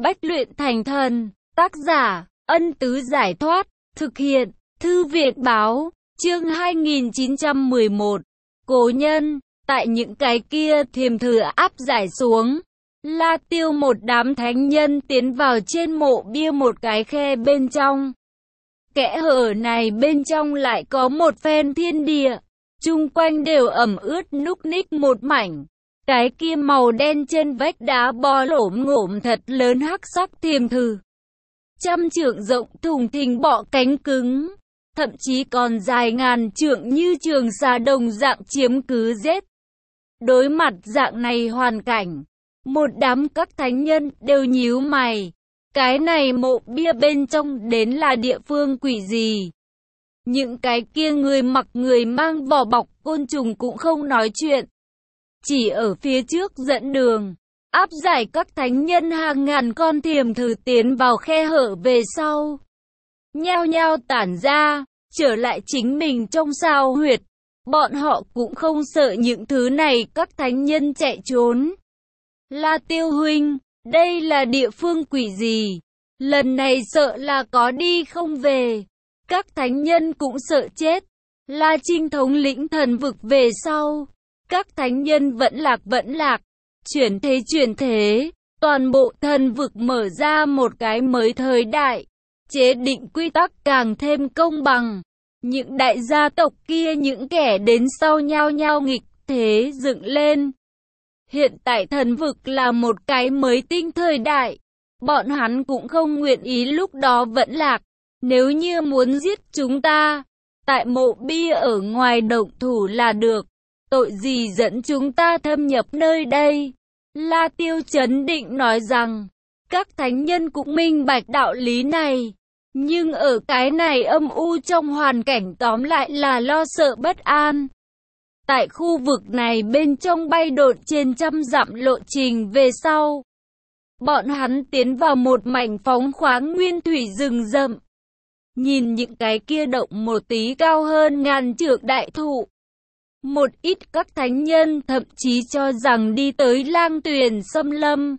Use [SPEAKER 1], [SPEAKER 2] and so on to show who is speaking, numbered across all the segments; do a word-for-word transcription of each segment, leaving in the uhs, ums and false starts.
[SPEAKER 1] Bách luyện thành thần. Tác giả, Ân Tứ Giải Thoát. Thực hiện, Thư viện Báo. Chương hai nghìn chín trăm mười một. Cố nhân. Tại những cái kia thiềm thử áp giải xuống, La Tiêu một đám thánh nhân tiến vào trên mộ bia một cái khe bên trong. Kẽ hở này bên trong lại có một phen thiên địa, chung quanh đều ẩm ướt núc ních một mảnh. Cái kia màu đen trên vách đá bò lổm ngổm thật lớn hắc sắc thiềm thử. Trăm trượng rộng thùng thình bọ cánh cứng, thậm chí còn dài ngàn trượng như trường xà đồng dạng chiếm cứ giết. Đối mặt dạng này hoàn cảnh, một đám các thánh nhân đều nhíu mày. Cái này mộ bia bên trong đến là địa phương quỷ gì? Những cái kia người mặc người mang vỏ bọc côn trùng cũng không nói chuyện. Chỉ ở phía trước dẫn đường, áp giải các thánh nhân hàng ngàn con thiềm thử tiến vào khe hở về sau. Nhao nhao tản ra, trở lại chính mình trong sao huyệt. Bọn họ cũng không sợ những thứ này các thánh nhân chạy trốn. La Tiêu huynh, đây là địa phương quỷ gì? Lần này sợ là có đi không về. Các thánh nhân cũng sợ chết. La Trinh thống lĩnh thần vực về sau. Các thánh nhân vẫn lạc vẫn lạc. Chuyển thế chuyển thế. Toàn bộ thần vực mở ra một cái mới thời đại. Chế định quy tắc càng thêm công bằng. Những đại gia tộc kia những kẻ đến sau nhao nhao nghịch thế dựng lên. Hiện tại thần vực là một cái mới tinh thời đại. Bọn hắn cũng không nguyện ý lúc đó vẫn lạc. Nếu như muốn giết chúng ta, tại mộ bia ở ngoài động thủ là được. Tội gì dẫn chúng ta thâm nhập nơi đây? La Tiêu chấn định nói rằng, các thánh nhân cũng minh bạch đạo lý này. Nhưng ở cái này âm u trong hoàn cảnh tóm lại là lo sợ bất an. Tại khu vực này bên trong bay độn trên trăm dặm lộ trình về sau. Bọn hắn tiến vào một mảnh phóng khoáng nguyên thủy rừng rậm. Nhìn những cái kia động một tí cao hơn ngàn trượng đại thụ. Một ít các thánh nhân thậm chí cho rằng đi tới lang tuyền xâm lâm.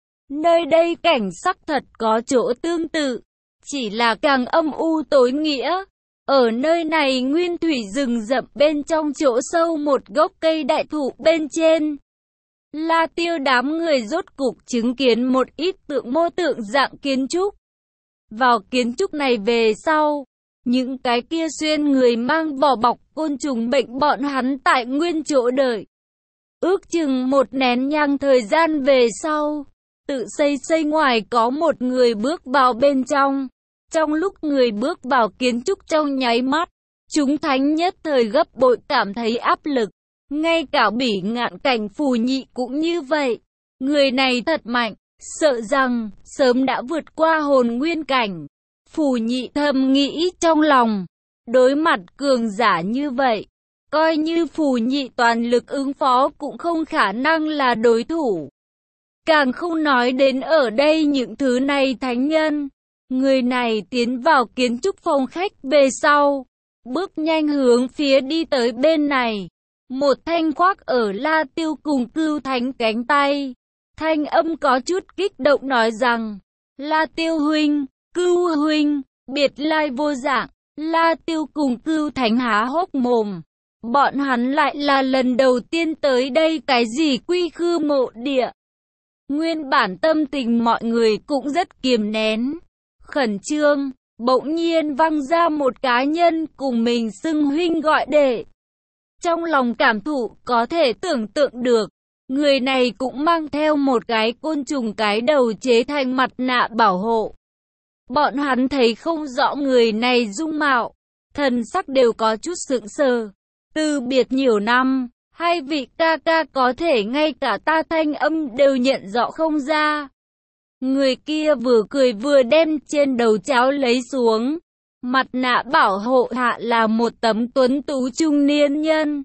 [SPEAKER 1] Nơi đây cảnh sắc thật có chỗ tương tự. Chỉ là càng âm u tối nghĩa. Ở nơi này nguyên thủy rừng rậm bên trong chỗ sâu một gốc cây đại thụ bên trên. La Tiêu đám người rốt cục chứng kiến một ít tượng mô tượng dạng kiến trúc. Vào kiến trúc này về sau, những cái kia xuyên người mang vỏ bọc côn trùng bệnh bọn hắn tại nguyên chỗ đợi. Ước chừng một nén nhang thời gian về sau, tự xây xây ngoài có một người bước vào bên trong. Trong lúc người bước vào kiến trúc trong nháy mắt, chúng thánh nhất thời gấp bội cảm thấy áp lực. Ngay cả Bỉ Ngạn Cảnh Phù Nhị cũng như vậy. Người này thật mạnh, sợ rằng sớm đã vượt qua hồn nguyên cảnh. Phù Nhị thầm nghĩ trong lòng, đối mặt cường giả như vậy, coi như Phù Nhị toàn lực ứng phó cũng không khả năng là đối thủ. Càng không nói đến ở đây những thứ này thánh nhân. Người này tiến vào kiến trúc phòng khách về sau, bước nhanh hướng phía đi tới bên này. Một thanh khoác ở La Tiêu cùng Cưu Thánh cánh tay. Thanh âm có chút kích động nói rằng, La Tiêu huynh, Cưu huynh, biệt lai vô dạng. La Tiêu cùng Cưu Thánh há hốc mồm. Bọn hắn lại là lần đầu tiên tới đây cái gì quy khư mộ địa. Nguyên bản tâm tình mọi người cũng rất kiềm nén. Khẩn trương, bỗng nhiên văng ra một cá nhân cùng mình xưng huynh gọi đệ. Trong lòng cảm thụ có thể tưởng tượng được, người này cũng mang theo một cái côn trùng cái đầu chế thành mặt nạ bảo hộ. Bọn hắn thấy không rõ người này dung mạo, thần sắc đều có chút sững sờ. Từ biệt nhiều năm, hai vị ca ca có thể ngay cả ta thanh âm đều nhận rõ không ra. Người kia vừa cười vừa đem trên đầu cháo lấy xuống. Mặt nạ bảo hộ hạ là một tấm tuấn tú trung niên nhân.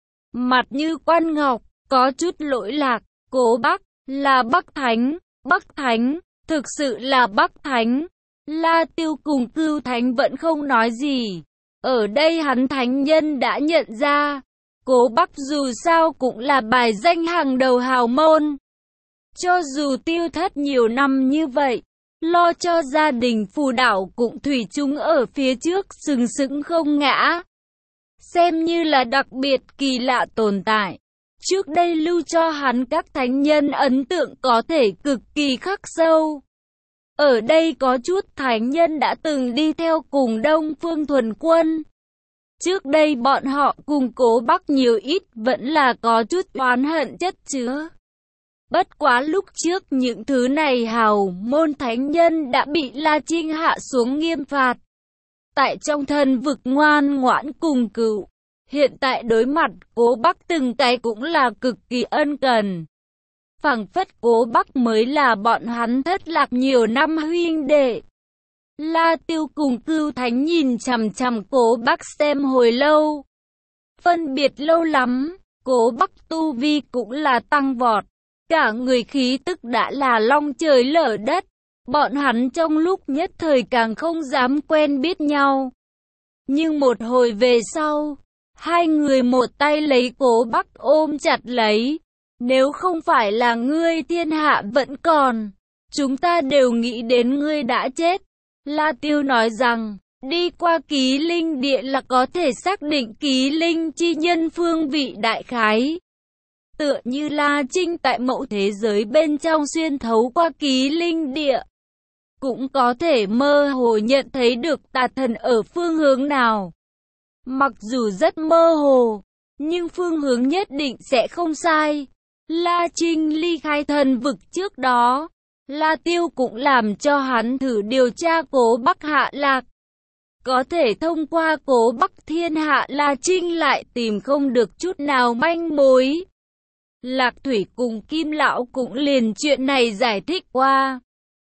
[SPEAKER 1] Mặt như quan ngọc, có chút lỗi lạc. Cố Bắc, là Bắc Thánh, Bắc Thánh, thực sự là Bắc Thánh. La Tiêu cùng Cưu Thánh vẫn không nói gì. Ở đây hắn thánh nhân đã nhận ra. Cố Bắc dù sao cũng là bài danh hàng đầu hào môn. Cho dù tiêu thất nhiều năm như vậy, lo cho gia đình Phù Đảo cũng thủy chung ở phía trước sừng sững không ngã. Xem như là đặc biệt kỳ lạ tồn tại. Trước đây lưu cho hắn các thánh nhân ấn tượng có thể cực kỳ khắc sâu. Ở đây có chút thánh nhân đã từng đi theo cùng Đông Phương Thuần Quân. Trước đây bọn họ cùng Cố Bắc nhiều ít vẫn là có chút oán hận chất chứa. Bất quá lúc trước những thứ này hào môn thánh nhân đã bị La Trinh hạ xuống nghiêm phạt. Tại trong thân vực ngoan ngoãn cùng cựu. Hiện tại đối mặt Cố Bắc từng cái cũng là cực kỳ ân cần. Phảng phất Cố Bắc mới là bọn hắn thất lạc nhiều năm huynh đệ. La Tiêu cùng Cưu Thánh nhìn chằm chằm Cố Bắc xem hồi lâu. Phân biệt lâu lắm, Cố Bắc tu vi cũng là tăng vọt. Cả người khí tức đã là long trời lở đất. Bọn hắn trong lúc nhất thời càng không dám quen biết nhau. Nhưng một hồi về sau, hai người một tay lấy Cố Bắc ôm chặt lấy. Nếu không phải là ngươi thiên hạ vẫn còn, chúng ta đều nghĩ đến ngươi đã chết. La Tiêu nói rằng, đi qua Ký Linh Địa là có thể xác định Ký Linh chi nhân phương vị đại khái. Tựa như La Trinh tại mẫu thế giới bên trong xuyên thấu qua Ký Linh Địa. Cũng có thể mơ hồ nhận thấy được tà thần ở phương hướng nào. Mặc dù rất mơ hồ, nhưng phương hướng nhất định sẽ không sai. La Trinh ly khai thần vực trước đó, La Tiêu cũng làm cho hắn thử điều tra Cố Bắc hạ lạc. Có thể thông qua Cố Bắc thiên hạ La Trinh lại tìm không được chút nào manh mối. Lạc Thủy cùng Kim Lão cũng liền chuyện này giải thích qua.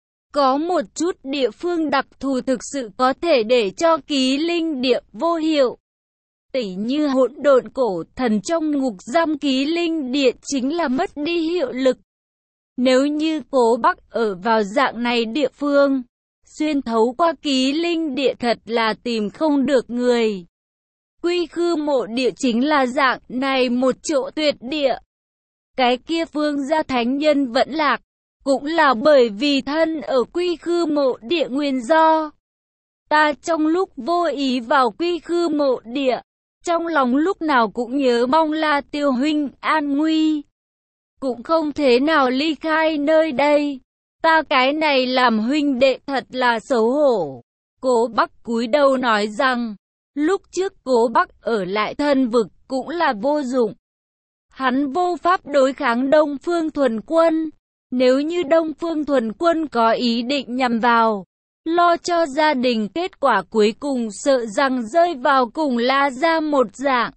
[SPEAKER 1] Có một chút địa phương đặc thù thực sự có thể để cho Ký Linh Địa vô hiệu. Tỉ như hỗn độn cổ thần trong ngục giam Ký Linh Địa chính là mất đi hiệu lực. Nếu như Cố Bắc ở vào dạng này địa phương, xuyên thấu qua Ký Linh Địa thật là tìm không được người. Quy Khư Mộ Địa chính là dạng này một chỗ tuyệt địa. Cái kia phương gia thánh nhân vẫn lạc, cũng là bởi vì thân ở Quy Khư Mộ Địa nguyên do. Ta trong lúc vô ý vào Quy Khư Mộ Địa, trong lòng lúc nào cũng nhớ mong La Tiêu huynh an nguy. Cũng không thế nào ly khai nơi đây. Ta cái này làm huynh đệ thật là xấu hổ. Cố Bắc cúi đầu nói rằng, lúc trước Cố Bắc ở lại thân vực cũng là vô dụng. Hắn vô pháp đối kháng Đông Phương Thuần Quân. Nếu như Đông Phương Thuần Quân có ý định nhằm vào, lo cho gia đình, kết quả cuối cùng sợ rằng rơi vào cùng La gia một dạng.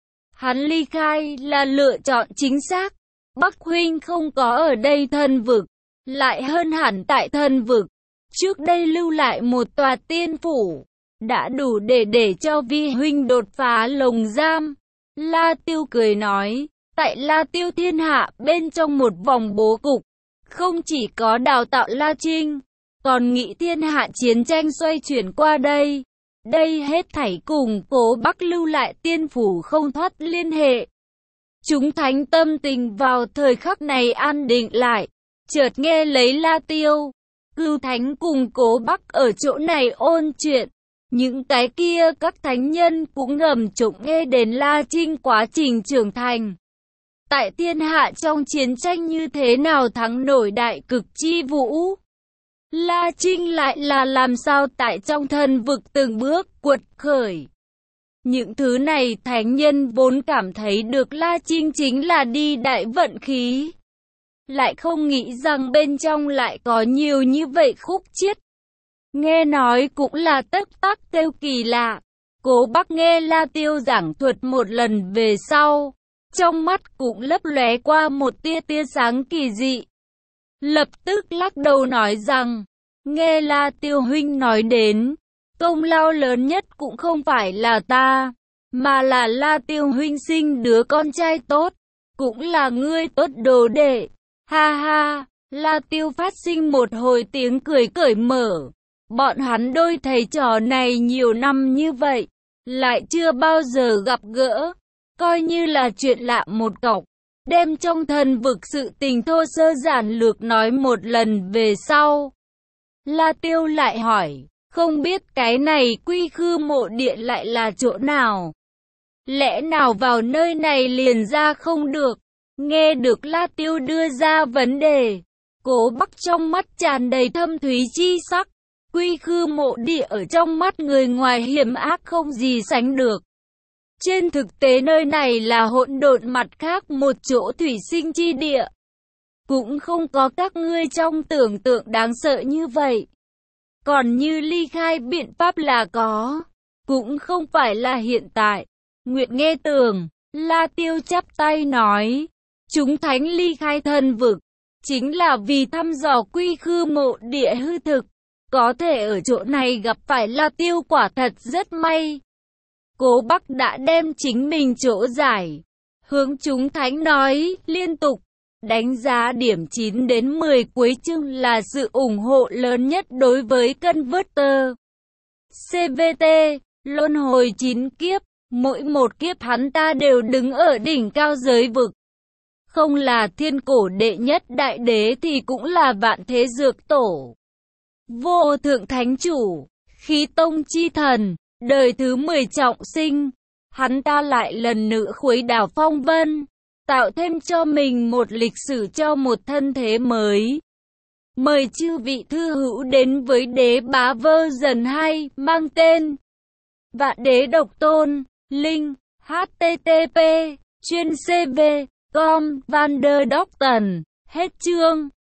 [SPEAKER 1] Hắn ly khai là lựa chọn chính xác. Bắc huynh không có ở đây thân vực, lại hơn hẳn tại thân vực. Trước đây lưu lại một tòa tiên phủ, đã đủ để để cho vi huynh đột phá lồng giam. La Tiêu cười nói, tại La Tiêu thiên hạ bên trong một vòng bố cục, không chỉ có đào tạo La Trinh, còn nghĩ thiên hạ chiến tranh xoay chuyển qua đây. Đây hết thảy cùng Cố Bắc lưu lại tiên phủ không thoát liên hệ. Chúng thánh tâm tình vào thời khắc này an định lại, chợt nghe lấy La Tiêu, Cưu Thánh cùng Cố Bắc ở chỗ này ôn chuyện. Những cái kia các thánh nhân cũng ngầm trộm nghe đến La Trinh quá trình trưởng thành. Tại thiên hạ trong chiến tranh như thế nào thắng nổi đại cực chi vũ. La Trinh lại là làm sao tại trong thân vực từng bước quật khởi. Những thứ này thánh nhân vốn cảm thấy được La Trinh chính là đi đại vận khí. Lại không nghĩ rằng bên trong lại có nhiều như vậy khúc chiết. Nghe nói cũng là tất tắc kêu kỳ lạ. Cố Bắc nghe La Tiêu giảng thuật một lần về sau, trong mắt cũng lấp lóe qua một tia tia sáng kỳ dị. Lập tức lắc đầu nói rằng, nghe La Tiêu huynh nói đến, công lao lớn nhất cũng không phải là ta, mà là La Tiêu huynh sinh đứa con trai tốt, cũng là ngươi tốt đồ đệ. Ha ha, La Tiêu phát sinh một hồi tiếng cười cởi mở. Bọn hắn đôi thầy trò này nhiều năm như vậy, lại chưa bao giờ gặp gỡ, coi như là chuyện lạ một cọc. đem trong thần vực sự tình thô sơ giản lược nói một lần về sau. La Tiêu lại hỏi, không biết cái này Quy Khư mộ địa lại là chỗ nào? Lẽ nào vào nơi này liền ra không được? Nghe được La Tiêu đưa ra vấn đề, Cố Bắc trong mắt tràn đầy thâm thúy chi sắc. Quy Khư mộ địa ở trong mắt người ngoài hiểm ác không gì sánh được. Trên thực tế nơi này là hỗn độn mặt khác một chỗ thủy sinh chi địa. Cũng không có các ngươi trong tưởng tượng đáng sợ như vậy. Còn như ly khai biện pháp là có. Cũng không phải là hiện tại. Nguyệt nghe tưởng, La Tiêu chắp tay nói. Chúng thánh ly khai thần vực. Chính là vì thăm dò Quy Khư mộ địa hư thực. Có thể ở chỗ này gặp phải La Tiêu quả thật rất may. Cố Bắc đã đem chính mình chỗ giải. Hướng chúng thánh nói, liên tục. Đánh giá điểm chín đến mười cuối chương là sự ủng hộ lớn nhất đối với Converter. xê vê tê, luân hồi chín kiếp. Mỗi một kiếp hắn ta đều đứng ở đỉnh cao giới vực. Không là thiên cổ đệ nhất đại đế thì cũng là vạn thế dược tổ. Vô thượng thánh chủ, khí tông chi thần, đời thứ mười trọng sinh. Hắn ta lại lần nữa khuấy đảo phong vân, tạo thêm cho mình một lịch sử cho một thân thế mới. Mời chư vị thư hữu đến với Đế Bá version hai mang tên Vạn Đế Độc Tôn, link http chuyên cv com Vanderdocton. Hết chương.